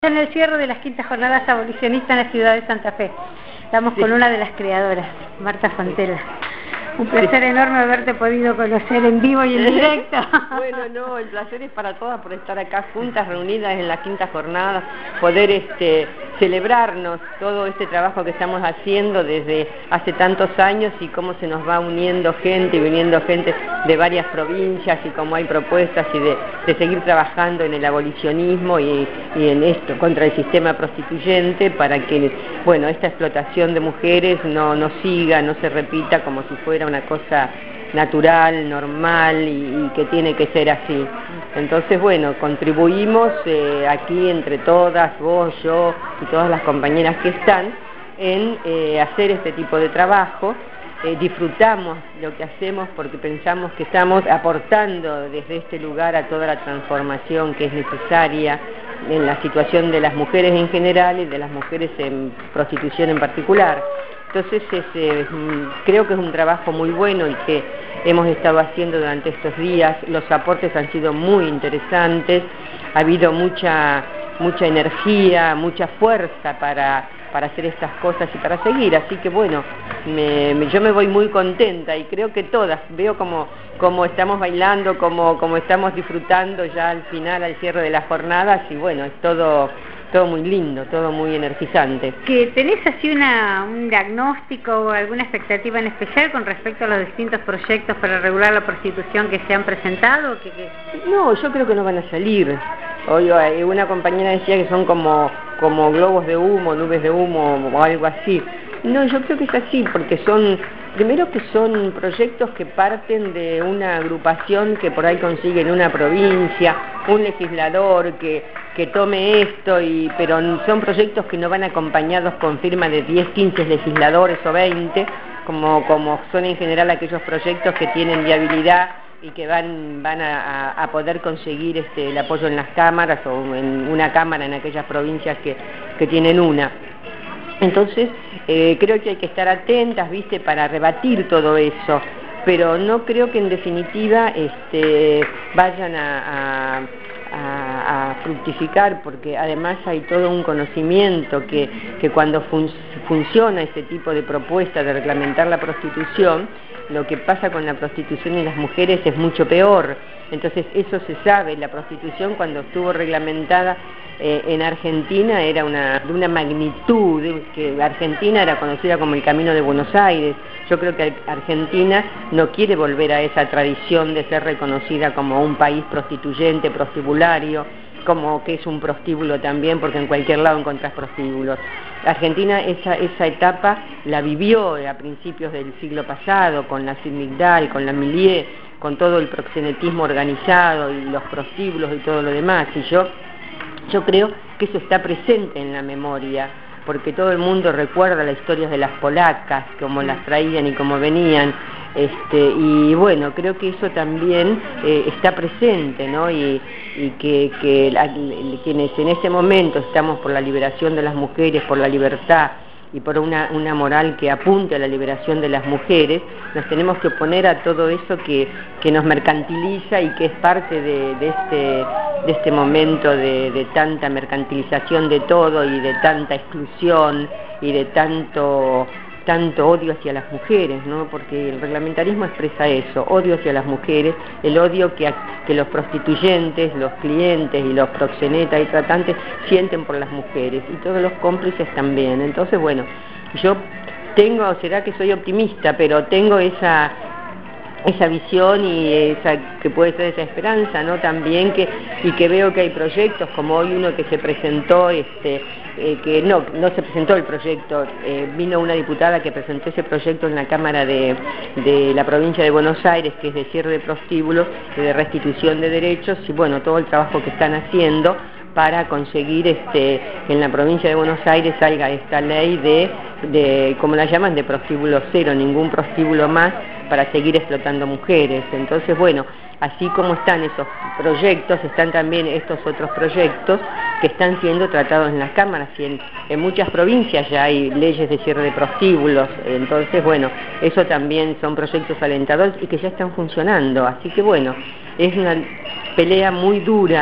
En el cierre de las quintas jornadas abolicionistas en la ciudad de Santa Fe. Estamos con una de las creadoras, Marta Fontela. Un placer enorme haberte podido conocer en vivo y en directo. Bueno, no, el placer es para todas por estar acá juntas, reunidas en las quintas jornadas, poder celebrarnos todo este trabajo que estamos haciendo desde hace tantos años y cómo se nos va uniendo gente y viniendo gente de varias provincias y cómo hay propuestas y de seguir trabajando en el abolicionismo y en esto, contra el sistema prostituyente, para que, bueno, esta explotación de mujeres no siga, no se repita como si fuera una cosa natural, normal y que tiene que ser así. Entonces, bueno, contribuimos aquí entre todas, vos, yo y todas las compañeras que están, en hacer este tipo de trabajo. Disfrutamos lo que hacemos porque pensamos que estamos aportando desde este lugar a toda la transformación que es necesaria en la situación de las mujeres en general y de las mujeres en prostitución en particular. Entonces creo que es un trabajo muy bueno y que hemos estado haciendo durante estos días. Los aportes han sido muy interesantes, ha habido mucha energía, mucha fuerza para hacer estas cosas y para seguir, así que bueno, yo me voy muy contenta y creo que todas, veo como estamos bailando, como estamos disfrutando ya al final, al cierre de las jornadas, y bueno, es todo muy lindo, todo muy energizante. ¿Que tenés así un diagnóstico o alguna expectativa en especial con respecto a los distintos proyectos para regular la prostitución que se han presentado? No, yo creo que no van a salir. Hoy una compañera decía que son como globos de humo, nubes de humo o algo así. No, yo creo que es así, porque primero que son proyectos que parten de una agrupación que por ahí consigue en una provincia, un legislador que tome esto, pero son proyectos que no van acompañados con firma de 10, 15 legisladores o 20, como son en general aquellos proyectos que tienen viabilidad y que van a poder conseguir el apoyo en las cámaras o en una cámara en aquellas provincias que tienen una. Entonces, creo que hay que estar atentas, ¿viste?, para rebatir todo eso, pero no creo que en definitiva vayan a fructificar, porque además hay todo un conocimiento que cuando funciona este tipo de propuesta de reglamentar la prostitución, lo que pasa con la prostitución y las mujeres es mucho peor. Entonces eso se sabe. La prostitución, cuando estuvo reglamentada en Argentina, era de una magnitud, que Argentina era conocida como el Camino de Buenos Aires. Yo creo que Argentina no quiere volver a esa tradición de ser reconocida como un país prostituyente, prostibulario, como que es un prostíbulo también, porque en cualquier lado encontrás prostíbulos. Argentina esa etapa la vivió a principios del siglo pasado, con la Cid-Migdal, con la Milieu, con todo el proxenetismo organizado y los prostíbulos y todo lo demás. Y yo creo que eso está presente en la memoria, porque todo el mundo recuerda las historias de las polacas, cómo las traían y cómo venían, y bueno, creo que eso también está presente, ¿no? Y que quienes en ese momento estamos por la liberación de las mujeres, por la libertad y por una moral que apunte a la liberación de las mujeres, nos tenemos que oponer a todo eso que nos mercantiliza y que es parte de este momento de tanta mercantilización de todo y de tanta exclusión y de tanto odio hacia las mujeres, ¿no? Porque el reglamentarismo expresa eso, odio hacia las mujeres, el odio que los prostituyentes, los clientes y los proxenetas y tratantes sienten por las mujeres, y todos los cómplices también. Entonces, bueno, yo será que soy optimista, pero tengo esa visión y que puede ser esa esperanza, ¿no? También que veo que hay proyectos, como hoy uno que se presentó, que no se presentó el proyecto, vino una diputada que presentó ese proyecto en la Cámara de la provincia de Buenos Aires, que es de cierre de prostíbulos y de restitución de derechos, y bueno, todo el trabajo que están haciendo para conseguir que en la provincia de Buenos Aires salga esta ley de como la llaman, de prostíbulo cero, ningún prostíbulo más, para seguir explotando mujeres. Entonces, bueno, así como están esos proyectos, están también estos otros proyectos que están siendo tratados en las cámaras, y en muchas provincias ya hay leyes de cierre de prostíbulos. Entonces, bueno, eso también son proyectos alentadores y que ya están funcionando. Así que bueno, es una pelea muy dura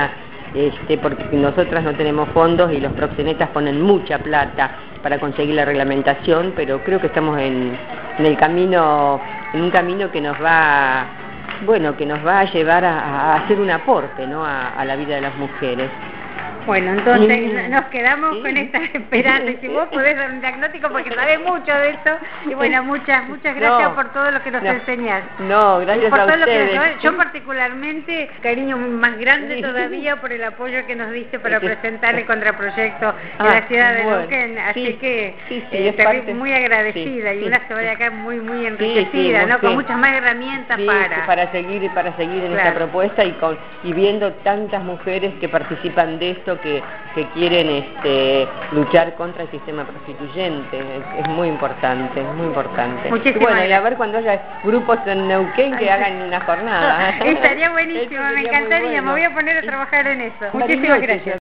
porque nosotras no tenemos fondos y los proxenetas ponen mucha plata para conseguir la reglamentación, pero creo que estamos en un camino que nos va, bueno, que nos va a llevar a hacer un aporte, ¿no?, a la vida de las mujeres. Bueno, entonces nos quedamos con esta esperanza. Y si vos podés dar un diagnóstico, porque sabés mucho de eso. Y bueno, muchas gracias por todo lo que nos enseñás. No, gracias por a todo ustedes. Lo que yo particularmente, cariño más grande todavía por el apoyo que nos diste para presentar el contraproyecto de la ciudad de Neuquén. Así que estoy muy agradecida y una se va de acá muy enriquecida, ¿no? Con muchas más herramientas para seguir en esta propuesta y viendo tantas mujeres que participan de esto, que quieren luchar contra el sistema prostituyente. Es muy importante, muy importante. Muchísimas bueno, y a ver cuando haya grupos en Neuquén que hagan una jornada. Estaría buenísimo, me encantaría, me voy a poner a trabajar en eso. Muchísimas gracias.